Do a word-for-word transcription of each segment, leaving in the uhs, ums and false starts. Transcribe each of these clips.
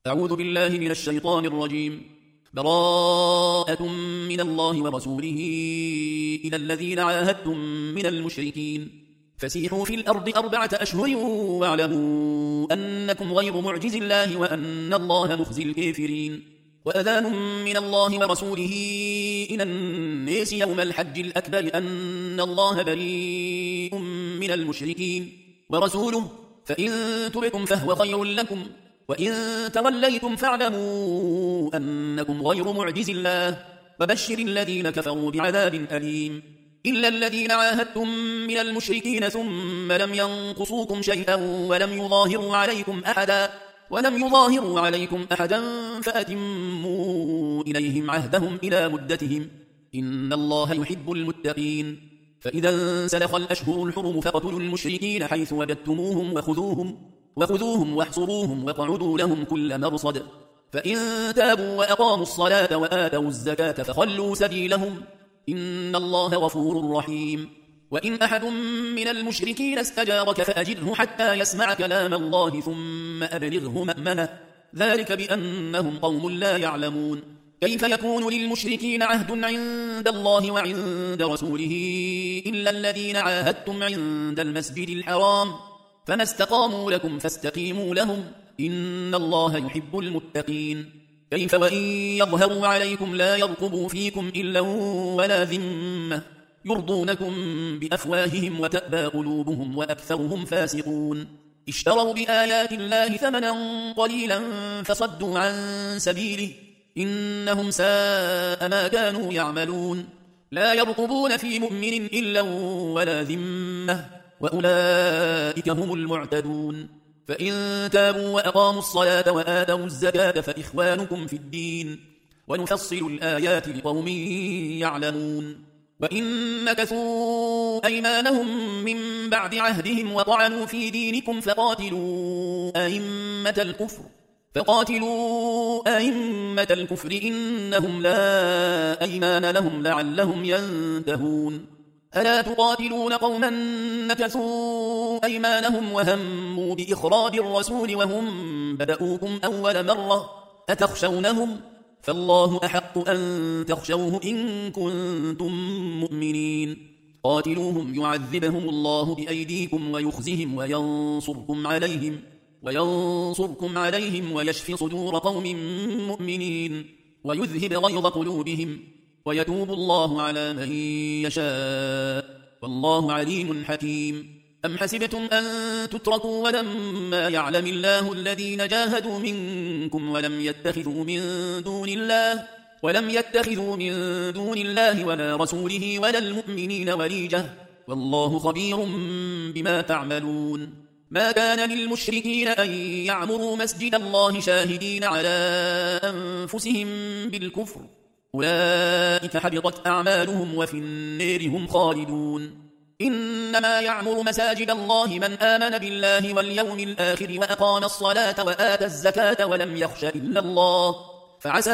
أعوذ بالله من الشيطان الرجيم. براءة من الله ورسوله إلى الذين عاهدتم من المشركين فسيحوا في الأرض أربعة أشهر واعلموا أنكم غير معجز الله وأن الله مخزي الكافرين. وأذان من الله ورسوله إلى الناس يوم الحج الأكبر أن الله بريء من المشركين ورسوله فإن تبتم فهو خير لكم وإن توليتم فاعلموا أنكم غير معجز الله وبشر الذين كفروا بعذاب أليم. إلا الذين عاهدتم من المشركين ثم لم ينقصوكم شيئا ولم يظاهروا عليكم أحدا ولم يظاهروا عليكم أحدا فأتموا إليهم عهدهم إلى مدتهم إن الله يحب المتقين. فإذا انسلخ الأشهر الحرم فاقتلوا المشركين حيث وجدتموهم وخذوهم وخذوهم واحصروهم وقعدوا لهم كل مرصد فإن تابوا وأقاموا الصلاة وآتوا الزكاة فخلوا سبيلهم إن الله غفور رحيم. وإن أحد من المشركين استجارك فأجره حتى يسمع كلام الله ثم أبلغه مأمنه ذلك بأنهم قوم لا يعلمون. كيف يكون للمشركين عهد عند الله وعند رسوله إلا الذين عاهدتم عند المسجد الحرام فما استقاموا لكم فاستقيموا لهم إن الله يحب المتقين. كيف وإن يظهروا عليكم لا يرقبوا فيكم إلا ولا ذمة يرضونكم بأفواههم وتأبى قلوبهم وأكثرهم فاسقون. اشتروا بآيات الله ثمنا قليلا فصدوا عن سبيله إنهم ساء ما كانوا يعملون. لا يرقبون في مؤمن إلا ولا ذمة وأولئك هم المعتدون. فإن تابوا وأقاموا الصلاة وآتوا الزكاة فإخوانكم في الدين ونفصل الآيات لقوم يعلمون. وإن نكثوا أيمانهم من بعد عهدهم وطعنوا في دينكم فقاتلوا أئمة الكفر فقاتلوا أئمة الكفر إنهم لا أيمان لهم لعلهم ينتهون. ألا تقاتلون قوما نكثوا أيمانهم وهموا بإخراج الرسول وهم بدأوكم أول مرة أتخشونهم فالله أحق أن تخشوه إن كنتم مؤمنين. قاتلوهم يعذبهم الله بأيديكم ويخزهم وينصركم عليهم وينصركم عليهم ويشفي صدور قوم مؤمنين ويذهب غيظ قلوبهم ويتوب الله على من يشاء والله عليم حكيم. أم حسبتم أن تتركوا ولما يعلم الله الذين جاهدوا منكم ولم يتخذوا من دون الله ولم يتخذوا من دون الله ولا رسوله ولا المؤمنين وليجة والله خبير بما تعملون. ما كان للمشركين أن يعمروا مسجد الله شاهدين على أنفسهم بالكفر أولئك حبطت أعمالهم وفي النار هم خالدون. إنما يعمر مساجد الله من آمن بالله واليوم الآخر وأقام الصلاة وآتى الزكاة ولم يخش إلا الله فعسى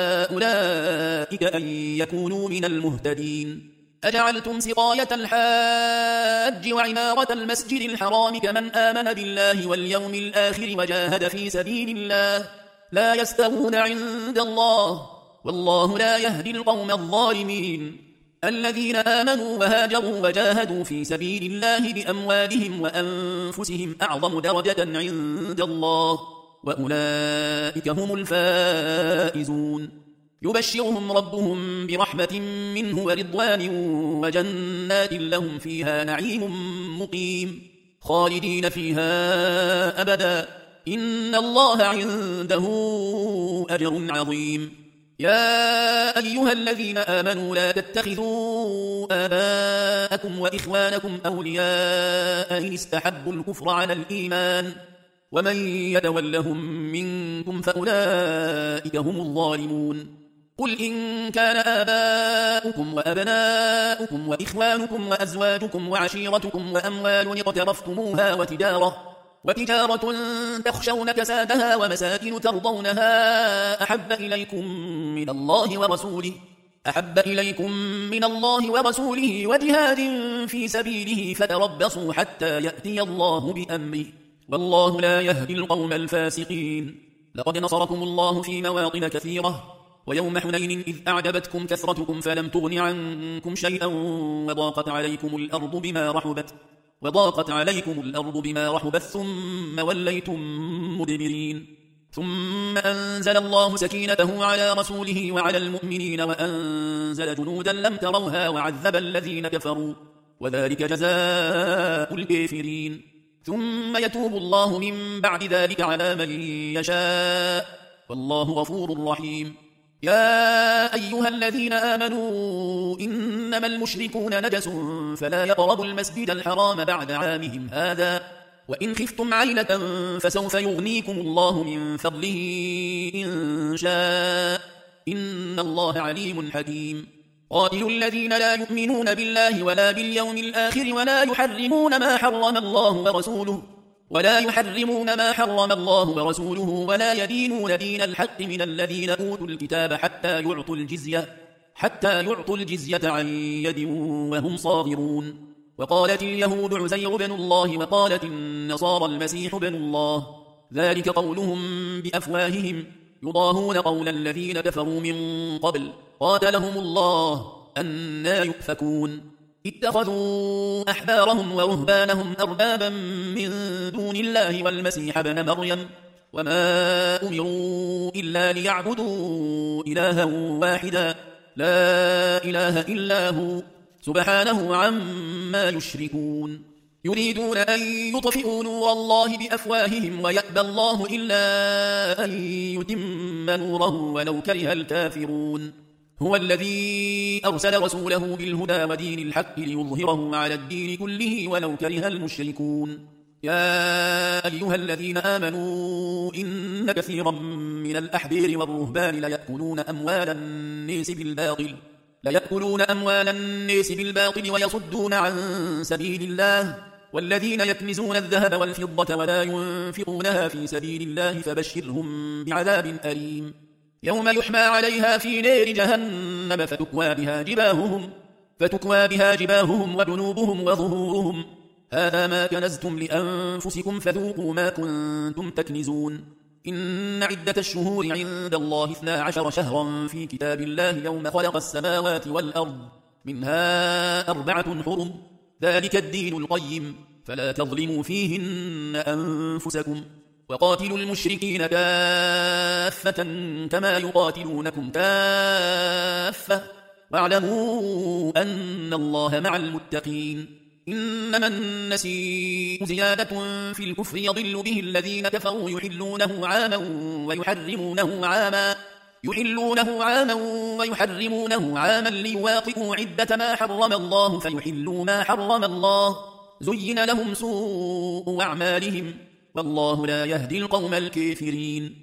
أولئك أن يكونوا من المهتدين. أجعلتم سقاية الحاج وعمارة المسجد الحرام كمن آمن بالله واليوم الآخر وجاهد في سبيل الله لا يستوون عند الله والله لا يهدي القوم الظالمين. الذين آمنوا وهاجروا وجاهدوا في سبيل الله بأموالهم وأنفسهم أعظم درجة عند الله وأولئك هم الفائزون. يبشرهم ربهم برحمة منه ورضوان وجنات لهم فيها نعيم مقيم خالدين فيها أبدا إن الله عنده أجر عظيم. يا أيها الذين آمنوا لا تتخذوا آباءكم وإخوانكم أولياء إن استحبوا الكفر على الإيمان ومن يتولهم منكم فأولئك هم الظالمون. قل إن كان آباؤكم وأبناؤكم وإخوانكم وأزواجكم وعشيرتكم وأموال اقترفتموها وتجارة وتجارة تخشون كسادها ومساكن ترضونها أحب إليكم من الله ورسوله أحب إليكم من الله ورسوله وجهاد في سبيله فتربصوا حتى يأتي الله بأمره والله لا يهدي القوم الفاسقين. لقد نصركم الله في مواطن كثيرة ويوم حنين إذ أعجبتكم كثرتكم فلم تغن عنكم شيئا وضاقت عليكم الأرض بما رحبت وضاقت عليكم الأرض بما رحبت ثم وليتم مدبرين ثم أنزل الله سكينته على رسوله وعلى المؤمنين وأنزل جنودا لم تروها وعذب الذين كفروا وذلك جزاء الكافرين ثم يتوب الله من بعد ذلك على من يشاء والله غفور رحيم يا أيها الذين آمنوا إنما المشركون نجس فلا يقربوا المسجد الحرام بعد عامهم هذا وإن خفتم عيلة فسوف يغنيكم الله من فضله إن شاء إن الله عليم حكيم قاتلوا الذين لا يؤمنون بالله ولا باليوم الآخر ولا يحرمون ما حرم الله ورسوله ولا يحرمون ما حرم الله ورسوله ولا يدينون دين الحق من الذين أوتوا الكتاب حتى يعطوا الجزية حتى يعطوا الجزية عن يد وهم صاغرون وقالت اليهود عزير بن الله وقالت النصارى المسيح بن الله ذلك قولهم بأفواههم يضاهون قول الذين كفروا من قبل قاتلهم الله أنى يؤفكون اتخذوا أحبارهم ورهبانهم أربابا من دون الله والمسيح بن مريم وما أمروا إلا ليعبدوا إلها واحدا لا إله إلا هو سبحانه عما يشركون يريدون أن يطفئوا نور الله بأفواههم ويأبى الله إلا أن يتم نوره ولو كره الكافرون هو الذي أرسل رسوله بالهدى ودين الحق ليظهره على الدين كله ولو كره المشركون يا أيها الذين آمنوا إن كثيرا من الأحبار والرهبان ليأكلون أموال الناس بالباطل ليأكلون أموال الناس بالباطل ويصدون عن سبيل الله والذين يكنزون الذهب والفضة ولا ينفقونها في سبيل الله فبشرهم بعذاب أليم يوم يحمى عليها في نار جهنم فتكوى بها جباههم فتكوى بها جباههم وجنوبهم وظهورهم هذا ما كنزتم لأنفسكم فذوقوا ما كنتم تكنزون إن عدة الشهور عند الله اثنا عشر شهرا في كتاب الله يوم خلق السماوات والأرض منها أربعة حرم ذلك الدين القيم فلا تظلموا فيهن أنفسكم وقاتلوا المشركين كافة كما يقاتلونكم كافة واعلموا أن الله مع المتقين إنما النسيء زيادة في الكفر يضل به الذين كفروا يحلونه عاما ويحرمونه عاما يحلونه عاما ويحرمونه عاما ليواطئوا عدة ما حرم الله فيحلوا ما حرم الله زين لهم سوء أعمالهم والله لا يهدي القوم الكافرين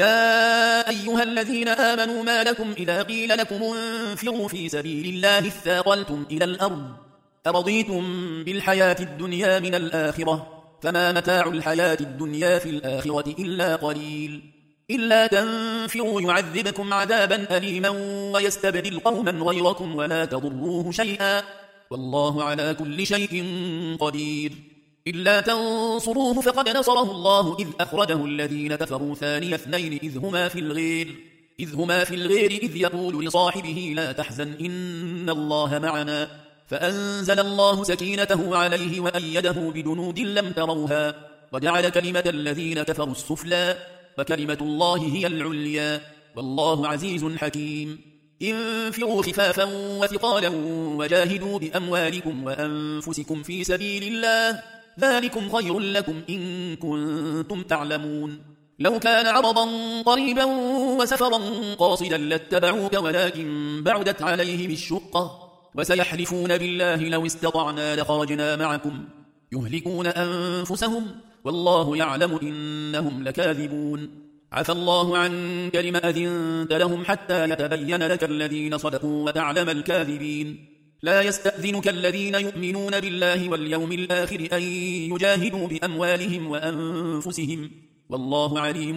يا أيها الذين آمنوا ما لكم إذا قيل لكم انفروا في سبيل الله اثاقلتم إلى الأرض أرضيتم بالحياة الدنيا من الآخرة فما متاع الحياة الدنيا في الآخرة إلا قليل إلا تنفروا يعذبكم عذابا أليما ويستبدل قوما غيركم ولا تضروه شيئا والله على كل شيء قدير إلا تنصروه فقد نصره الله إذ أخرجه الذين كفروا ثاني اثنين إذ هما في الغير إذ هما في الغير إذ يقول لصاحبه لا تحزن إن الله معنا فأنزل الله سكينته عليه وأيده بجنود لم تروها وجعل كلمة الذين كفروا السفلى وكلمة الله هي العليا والله عزيز حكيم انفروا خفافا وثقالا وجاهدوا بأموالكم وأنفسكم في سبيل الله ذلكم خير لكم إن كنتم تعلمون لو كان عرضا قريبا وسفرا قاصدا لاتبعوك ولكن بعدت عليهم الشقة وسيحلفون بالله لو استطعنا لخرجنا معكم يهلكون أنفسهم والله يعلم إنهم لكاذبون عفى الله عنك لما أذنت لهم حتى يتبين لك الذين صدقوا وتعلم الكاذبين لا يستأذنك الذين يؤمنون بالله واليوم الآخر أن يجاهدوا بأموالهم وأنفسهم والله عليم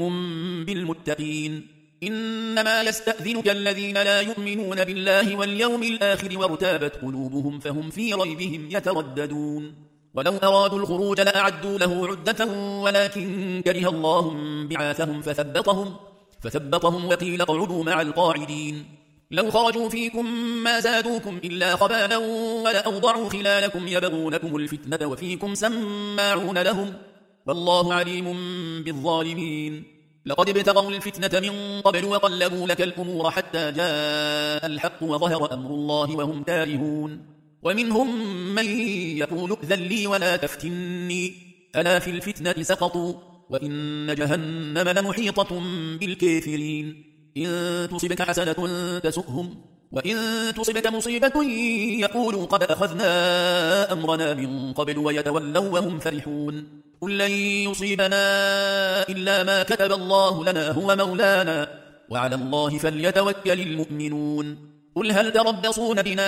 بالمتقين إنما يستأذنك الذين لا يؤمنون بالله واليوم الآخر وارتابت قلوبهم فهم في ريبهم يترددون ولو أرادوا الخروج لأعدوا له عدة ولكن كره الله بعاثهم فثبطهم, فثبطهم وقيل اقعدوا مع القاعدين. لو خرجوا فيكم ما زادوكم إلا خبالا ولأوضعوا خلالكم يبغونكم الفتنة وفيكم سماعون لهم والله عليم بالظالمين. لقد ابتغوا الفتنة من قبل وقلبوا لك الأمور حتى جاء الحق وظهر أمر الله وهم كارهون. ومنهم من يقول ائذن لي ولا تفتني ألا في الفتنة سقطوا وإن جهنم لمحيطة بالكافرين. إن تصبك حسنة تسؤهم وإن تصبك مصيبة يقولوا قد أخذنا أمرنا من قبل ويتولوا وهم فرحون. قل لن يصيبنا إلا ما كتب الله لنا هو مولانا وعلى الله فليتوكل المؤمنون. قل هل تربصون بنا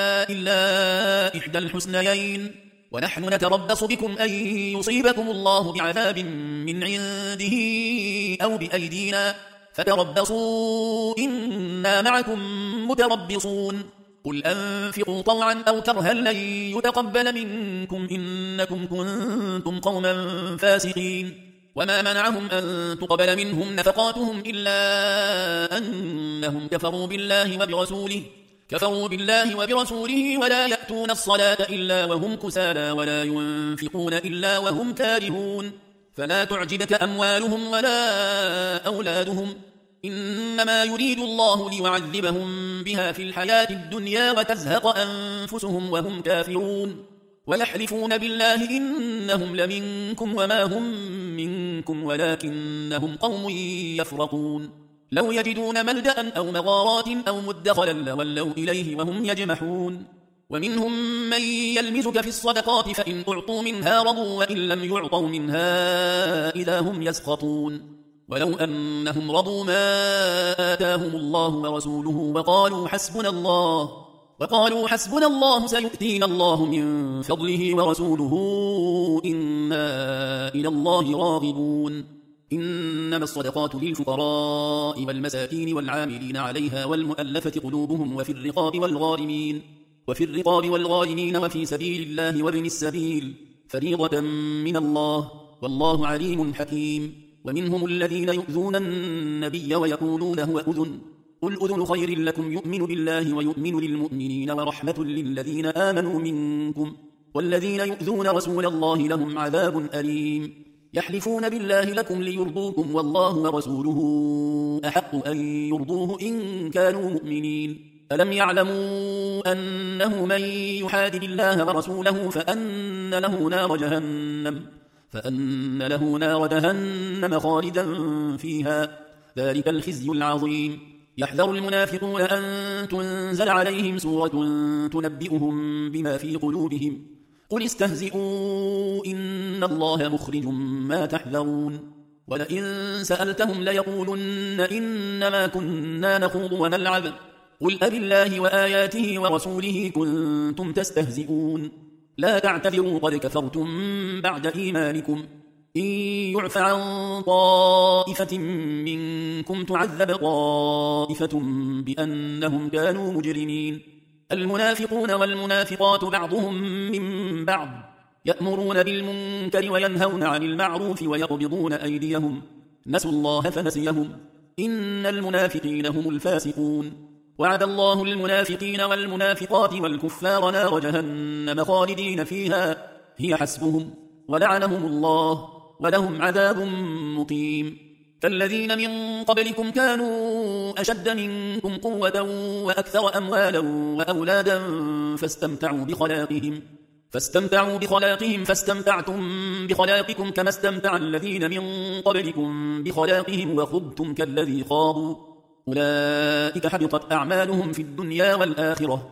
إلا إحدى الحسنيين ونحن نتربص بكم أن يصيبكم الله بعذاب من عنده أو بأيدينا فتربصوا إنا معكم متربصون. قل أنفقوا طوعا أو كرها لن يتقبل منكم إنكم كنتم قوما فاسقين. وما منعهم أن تقبل منهم نفقاتهم إلا أنهم كفروا بالله وبرسوله كفروا بالله وبرسوله ولا يأتون الصلاة إلا وهم كسالى ولا ينفقون إلا وهم كارهون. فلا تعجبك أموالهم ولا أولادهم إنما يريد الله ليعذبهم بها في الحياة الدنيا وتزهق أنفسهم وهم كافرون. ويحلفون بالله إنهم لمنكم وما هم منكم ولكنهم قوم يفرقون. لو يجدون ملجأ أو مغارات أو مدخلا لولوا إليه وهم يجمحون. ومنهم من يلمزك في الصدقات فإن أعطوا منها رضوا وإن لم يعطوا منها إذا هم يسخطون. ولو أنهم رضوا ما آتاهم الله ورسوله وقالوا حسبنا الله وقالوا حسبنا الله سيؤتينا الله من فضله ورسوله إنا إلى الله راغبون. إنما الصدقات للفقراء والمساكين والعاملين عليها والمؤلفة قلوبهم وفي الرقاب والغارمين وفي الرقاب والغارمين وفي سبيل الله وابن السبيل فريضة من الله والله عليم حكيم. ومنهم الذين يؤذون النبي ويقولون هو أذن قل أذن خير لكم يؤمن بالله ويؤمن للمؤمنين ورحمة للذين آمنوا منكم والذين يؤذون رسول الله لهم عذاب أليم. يحلفون بالله لكم ليرضوكم والله ورسوله أحق أن يرضوه إن كانوا مؤمنين. ألم يعلموا أنه من يحادد الله ورسوله فأن له نار جهنم فأن له نار جهنم خالدا فيها ذلك الخزي العظيم. يحذر المنافقون أن تنزل عليهم سورة تنبئهم بما في قلوبهم قل استهزئوا إن الله مخرج ما تحذرون. ولئن سألتهم ليقولن إنما كنا نخوض ونلعب قل أبالله وآياته ورسوله كنتم تستهزئون لا تعتذروا قد كفرتم بعد إيمانكم إن يعف عن طائفة منكم تعذب طائفة بأنهم كانوا مجرمين. المنافقون والمنافقات بعضهم من بعض يأمرون بالمنكر وينهون عن المعروف ويقبضون أيديهم نسوا الله فنسيهم إن المنافقين هم الفاسقون. وعد الله المنافقين والمنافقات والكفار نار جهنم خالدين فيها هي حسبهم ولعنهم الله ولهم عذاب مقيم. فالذين من قبلكم كانوا أشد منكم قوة وأكثر أموالا وأولادا فاستمتعوا بخلاقهم فاستمتعوا بخلاقهم فاستمتعتم بخلاقكم كما استمتع الذين من قبلكم بخلاقهم وخضتم كالذي خاضوا أولئك حبطت أعمالهم في الدنيا والآخرة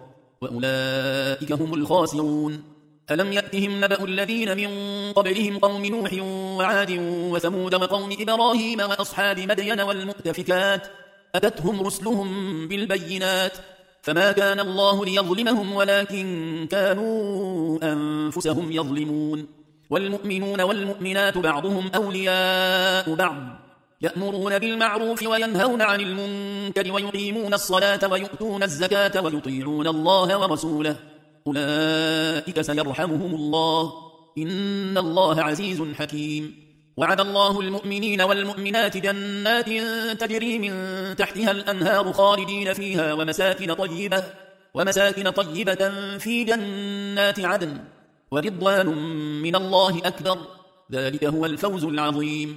وأولئك هم الخاسرون. ألم يأتهم نبأ الذين من قبلهم قوم نوح وعاد وثمود وقوم إبراهيم وأصحاب مدين والمؤتفكات أتتهم رسلهم بالبينات فما كان الله ليظلمهم ولكن كانوا أنفسهم يظلمون. والمؤمنون والمؤمنات بعضهم أولياء بعض يأمرون بالمعروف وينهون عن المنكر ويقيمون الصلاة ويؤتون الزكاة ويطيعون الله ورسوله أولئك سيرحمهم الله إن الله عزيز حكيم. وعد الله المؤمنين والمؤمنات جنات تجري من تحتها الأنهار خالدين فيها ومساكن طيبة, ومساكن طيبة في جنات عدن ورضوان من الله أكبر، ذلك هو الفوز العظيم.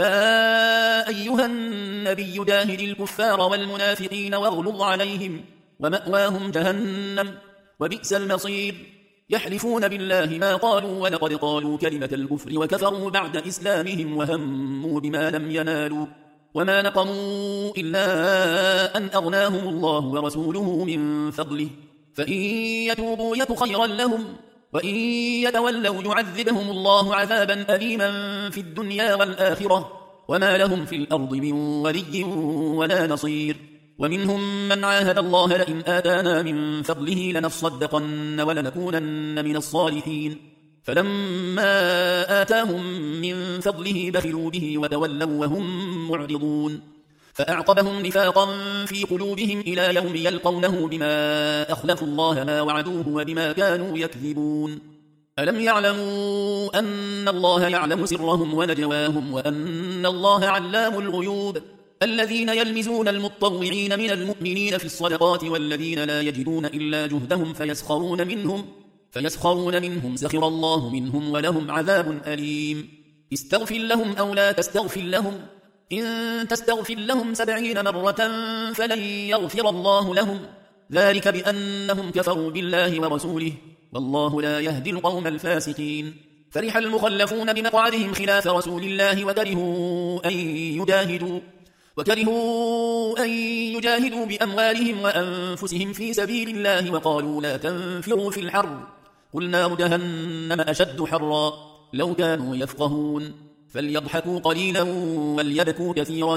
يا أيها النبي جاهد الكفار والمنافقين واغلظ عليهم ومأواهم جهنم وبئس المصير. يحلفون بالله ما قالوا ولقد قالوا كلمة الكفر وكفروا بعد إسلامهم وهموا بما لم ينالوا وما نقموا إلا أن أغناهم الله ورسوله من فضله، فإن يتوبوا يك خيرا لهم وإن يتولوا يعذبهم الله عذابا أليما في الدنيا والآخرة وما لهم في الأرض من ولي ولا نصير. ومنهم من عاهد الله لئن آتانا من فضله لنصدقن ولنكونن من الصالحين، فلما آتاهم من فضله بخلوا به وتولوا وهم معرضون، فأعقبهم نفاقا في قلوبهم إلى يوم يلقونه بما أخلفوا الله ما وعدوه وبما كانوا يكذبون. ألم يعلموا أن الله يعلم سرهم ونجواهم وأن الله علام الغيوب؟ الذين يلمزون المطوعين من المؤمنين في الصدقات والذين لا يجدون إلا جهدهم فيسخرون منهم فيسخرون منهم سخر الله منهم ولهم عذاب أليم. استغفر لهم أو لا تستغفر لهم، إن تستغفر لهم سبعين مرة فلن يغفر الله لهم، ذلك بأنهم كفروا بالله ورسوله والله لا يهدي القوم الفاسقين. فرح المخلفون بمقعدهم خلاف رسول الله وكرهوا أن يجاهدوا وكرهوا أن يجاهدوا بأموالهم وأنفسهم في سبيل الله وقالوا لا تنفروا في الحر قل نار جهنم أشد حرا لو كانوا يفقهون. فليضحكوا قليلا وليبكوا كثيرا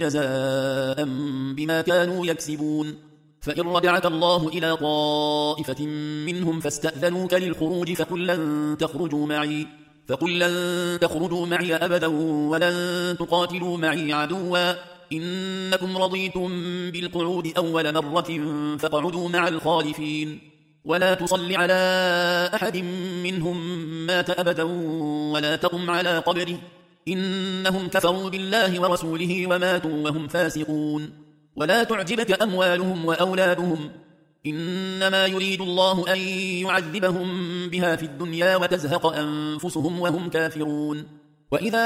جزاء بما كانوا يكسبون. فإن رجعك الله إلى طائفة منهم فاستأذنوك للخروج فقل لن تخرجوا معي فقل لن تخرجوا معي أبدا ولن تقاتلوا معي عدوا إنكم رضيتم بالقعود أول مرة فاقعدوا مع الخالفين ولا تصل على أحد منهم مات أبدا ولا تقم على قبره إنهم كفروا بالله ورسوله وماتوا وهم فاسقون. ولا تعجبك أموالهم وأولادهم إنما يريد الله أن يعذبهم بها في الدنيا وتزهق أنفسهم وهم كافرون. وإذا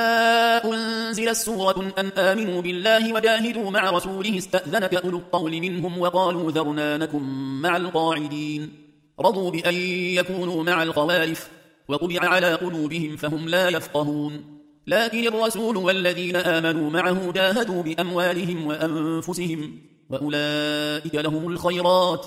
أنزلت سورة أن آمنوا بالله وجاهدوا مع رسوله استأذنك أولو الطول منهم وقالوا ذرنا نكن مع القاعدين رضوا بأن يكونوا مع الخوالف وطبع على قلوبهم فهم لا يفقهون. لكن الرسول والذين آمنوا معه جاهدوا بأموالهم وأنفسهم وأولئك لهم الخيرات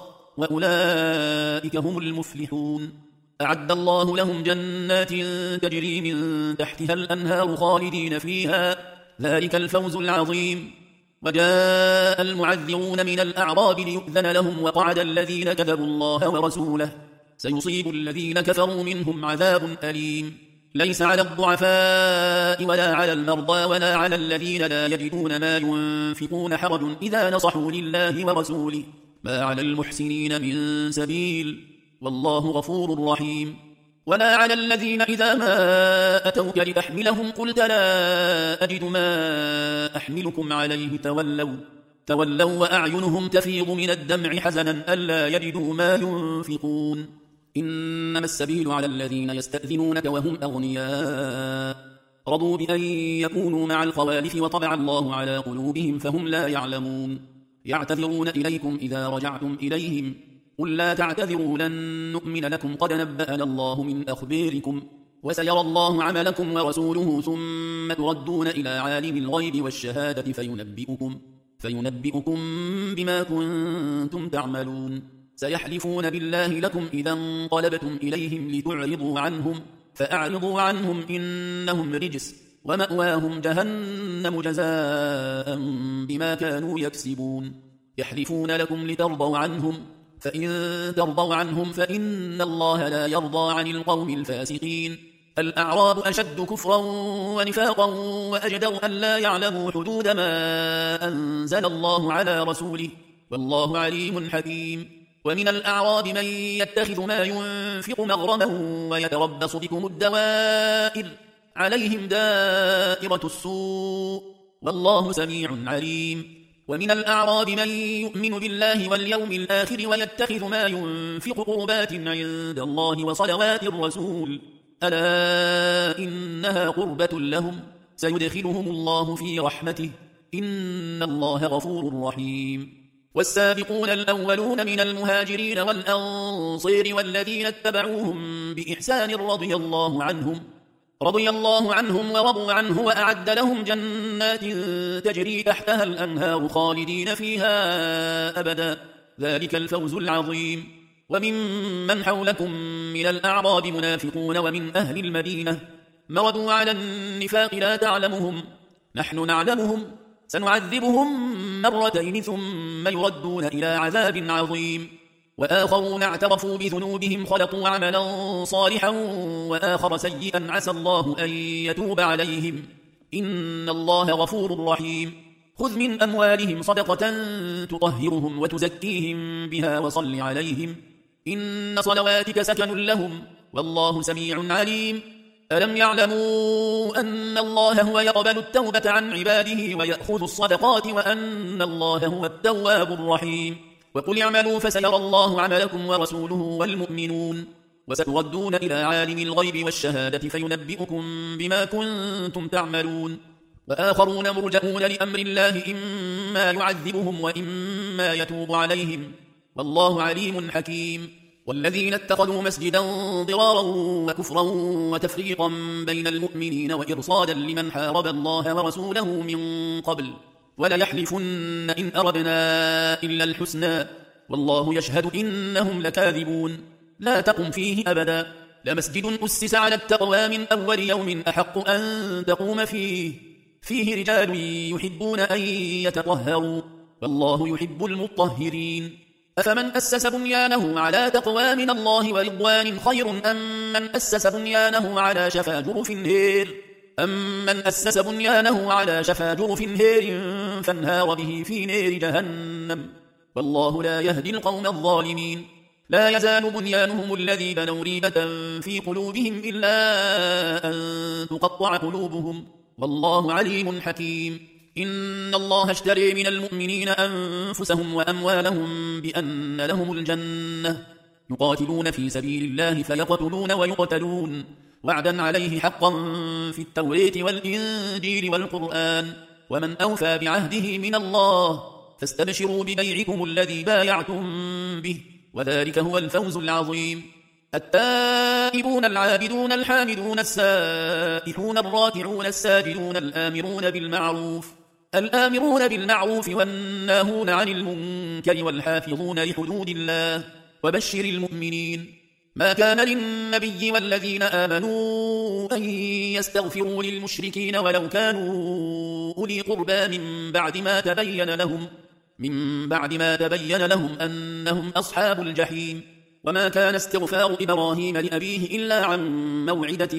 وأولئك هم المفلحون. أعد الله لهم جنات تجري من تحتها الأنهار خالدين فيها ذلك الفوز العظيم. وجاء المعذرون من الأعراب ليؤذن لهم وقعد الذين كذبوا الله ورسوله سيصيب الذين كفروا منهم عذاب أليم. ليس على الضعفاء ولا على المرضى ولا على الذين لا يجدون ما ينفقون حرج إذا نصحوا لله ورسوله ما على المحسنين من سبيل والله غفور رحيم. ولا على الذين إذا ما أتوك لتحملهم قلت لا أجد ما أحملكم عليه تولوا تولوا وأعينهم تفيض من الدمع حزنا ألا يجدوا ما ينفقون. إنما السبيل على الذين يستأذنونك وهم أغنياء رضوا بأن يكونوا مع الخوالف وطبع الله على قلوبهم فهم لا يعلمون. يعتذرون إليكم إذا رجعتم إليهم قل لا تعتذروا لن نؤمن لكم قد نبأنا الله من أخباركم وسيرى الله عملكم ورسوله ثم تردون إلى عالم الغيب والشهادة فينبئكم, فينبئكم بما كنتم تعملون. سيحلفون بالله لكم إذا انقلبتم إليهم لتعرضوا عنهم فأعرضوا عنهم إنهم رجس ومأواهم جهنم جزاء بما كانوا يكسبون. يحلفون لكم لترضوا عنهم فإن ترضوا عنهم فإن الله لا يرضى عن القوم الفاسقين. الأعراب أشد كفرا ونفاقا وأجدر أن لا يعلموا حدود ما أنزل الله على رسوله والله عليم حكيم. ومن الأعراب من يتخذ ما ينفق مغرما ويتربص بكم الدوائر عليهم دائرة السوء والله سميع عليم. ومن الأعراب من يؤمن بالله واليوم الآخر ويتخذ ما ينفق قربات عند الله وصلوات الرسول ألا إنها قربة لهم سيدخلهم الله في رحمته إن الله غفور رحيم. والسابقون الأولون من المهاجرين والأنصير والذين اتبعوهم بإحسان رضي الله عنهم رضي الله عنهم ورضوا عنه وأعد لهم جنات تجري تحتها الأنهار خالدين فيها أبدا ذلك الفوز العظيم. وممن حولكم من الأعراب منافقون ومن أهل المدينة مردوا على النفاق لا تعلمهم نحن نعلمهم سنعذبهم مرتين ثم يردون إلى عذاب عظيم. وآخرون اعترفوا بذنوبهم خلطوا عملا صالحا وآخر سيئا عسى الله أن يتوب عليهم إن الله غفور رحيم. خذ من أموالهم صدقة تطهرهم وتزكيهم بها وصل عليهم إن صلواتك سكن لهم والله سميع عليم. ألم يعلموا أن الله هو يقبل التوبة عن عباده ويأخذ الصدقات وأن الله هو التواب الرحيم. وقل اعملوا فسيرى الله عملكم ورسوله والمؤمنون وستردون إلى عالم الغيب والشهادة فينبئكم بما كنتم تعملون. وآخرون مرجئون لأمر الله إما يعذبهم وإما يتوب عليهم والله عليم حكيم. والذين اتخذوا مسجدا ضرارا وكفرا وتفريقا بين المؤمنين وإرصادا لمن حارب الله ورسوله من قبل وليحلفن إن أردنا إلا الحسنى والله يشهد إنهم لكاذبون. لا تقم فيه أبدا لمسجد أسس على التقوى من أول يوم أحق أن تقوم فيه فيه رجال يحبون أن يتطهروا والله يحب المطهرين. أفمن أسس بنيانه على تقوى من الله ورضوان خير أم من أسس بنيانه على شفا جرف هير أم من أسس بنيانه على شفا جرف هير فانهار به في نار جهنم والله لا يهدي القوم الظالمين. لا يزال بنيانهم الذي بنوا ريبة في قلوبهم إلا أن تقطع قلوبهم والله عليم حكيم. إن الله اشتري من المؤمنين أنفسهم وأموالهم بأن لهم الجنة يقاتلون في سبيل الله فيقتلون ويقتلون وعدا عليه حقا في التوراة والإنجيل والقرآن ومن أوفى بعهده من الله فاستبشروا ببيعكم الذي بايعتم به وذلك هو الفوز العظيم. التائبون العابدون الحامدون السائحون الراكعون الساجدون الآمرون بالمعروف الآمرون بالمعروف والناهون عن المنكر والحافظون لحدود الله وبشر المؤمنين. ما كان للنبي والذين آمنوا أن يستغفروا للمشركين ولو كانوا أولي قربى من بعد ما تبين لهم من بعد ما تبين لهم أنهم أصحاب الجحيم. وما كان استغفار إبراهيم لأبيه إلا عن موعدة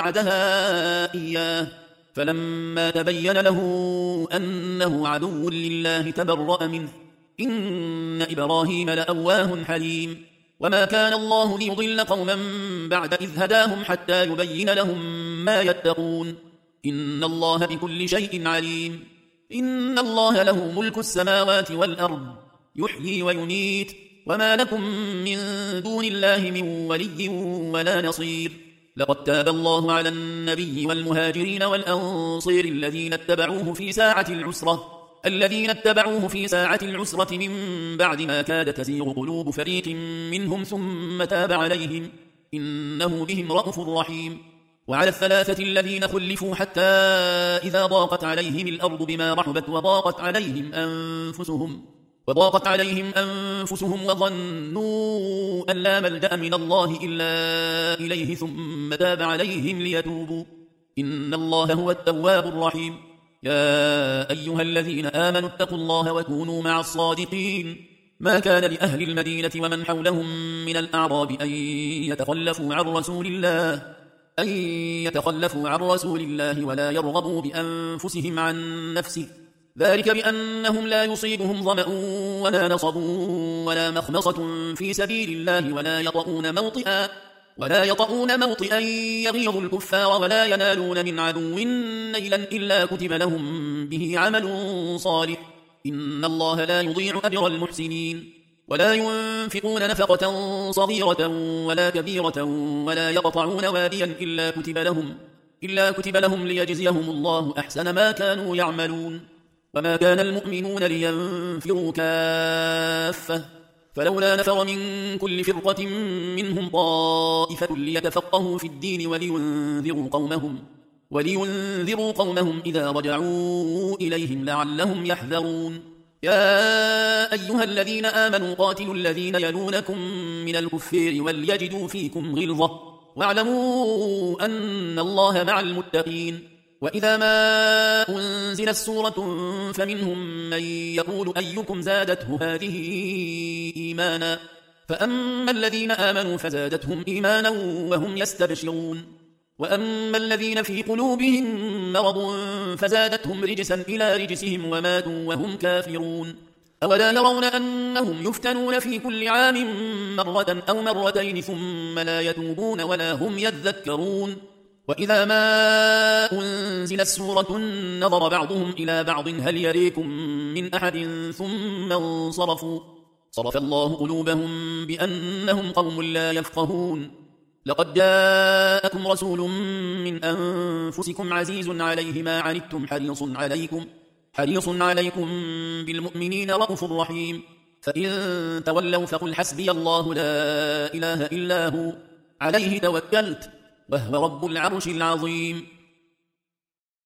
وعدها إياه فلما تبين له أنه عدو لله تبرأ منه إن إبراهيم لأواه حليم. وما كان الله ليضل قوما بعد إذ هداهم حتى يبين لهم ما يتقون إن الله بكل شيء عليم. إن الله له ملك السماوات والأرض يحيي ويميت وما لكم من دون الله من ولي ولا نصير. لقد تاب الله على النبي والمهاجرين والأنصير الذين اتبعوه في ساعة العسرة الذين اتبعوه في ساعة العسرة من بعد ما كاد تزيغ قلوب فريق منهم ثم تاب عليهم إنه بهم رءوف رحيم. وعلى الثلاثة الذين خلفوا حتى إذا ضاقت عليهم الأرض بما رحبت وضاقت عليهم أنفسهم وضاقت عليهم أنفسهم وظنوا أن لا ملجأ من الله إلا إليه ثم تاب عليهم ليتوبوا إن الله هو التواب الرحيم. يا أيها الذين آمنوا اتقوا الله وكونوا مع الصادقين. ما كان لأهل المدينة ومن حولهم من الأعراب أن يتخلفوا عن رسول الله أن يتخلفوا عن رسول الله ولا يرغبوا بأنفسهم عن نفسه ذلك بأنهم لا يصيبهم ظمأ ولا نصب ولا مخمصة في سبيل الله ولا يطؤون موطئا ولا يطؤون موطئا يغيظ الكفار ولا ينالون من عدو نيلا إلا كتب لهم به عمل صالح إن الله لا يضيع أجر المحسنين ولا ينفقون نفقة صغيرة ولا كبيرة ولا يقطعون واديا إلا كتب لهم إلا كتب لهم ليجزيهم الله أحسن ما كانوا يعملون وما كان المؤمنون لينفروا كافة فلولا نفر من كل فرقة منهم طائفة ليتفقهوا في الدين ولينذروا قومهم ولينذروا قومهم إذا رجعوا إليهم لعلهم يحذرون يا أيها الذين آمنوا قاتلوا الذين يلونكم من الكفار وليجدوا فيكم غلظة واعلموا أن الله مع المتقين وإذا ما أنزلت سورة فمنهم من يقول أيكم زادته هذه إيمانا فأما الذين آمنوا فزادتهم إيمانا وهم يستبشرون وأما الذين في قلوبهم مرض فزادتهم رجسا إلى رجسهم وماتوا وهم كافرون أولا يرون أنهم يفتنون في كل عام مرة أو مرتين ثم لا يتوبون ولا هم يذكرون وإذا ما أنزلت سورة نظر بعضهم إلى بعض هل يريكم من أحد ثم انصرفوا صرف الله قلوبهم بأنهم قوم لا يفقهون لقد جاءكم رسول من أنفسكم عزيز عليه ما عنتم حريص عليكم حريص عليكم بالمؤمنين رؤوف رحيم فإن تولوا فقل حسبي الله لا إله إلا هو عليه توكلت وهو رب العرش العظيم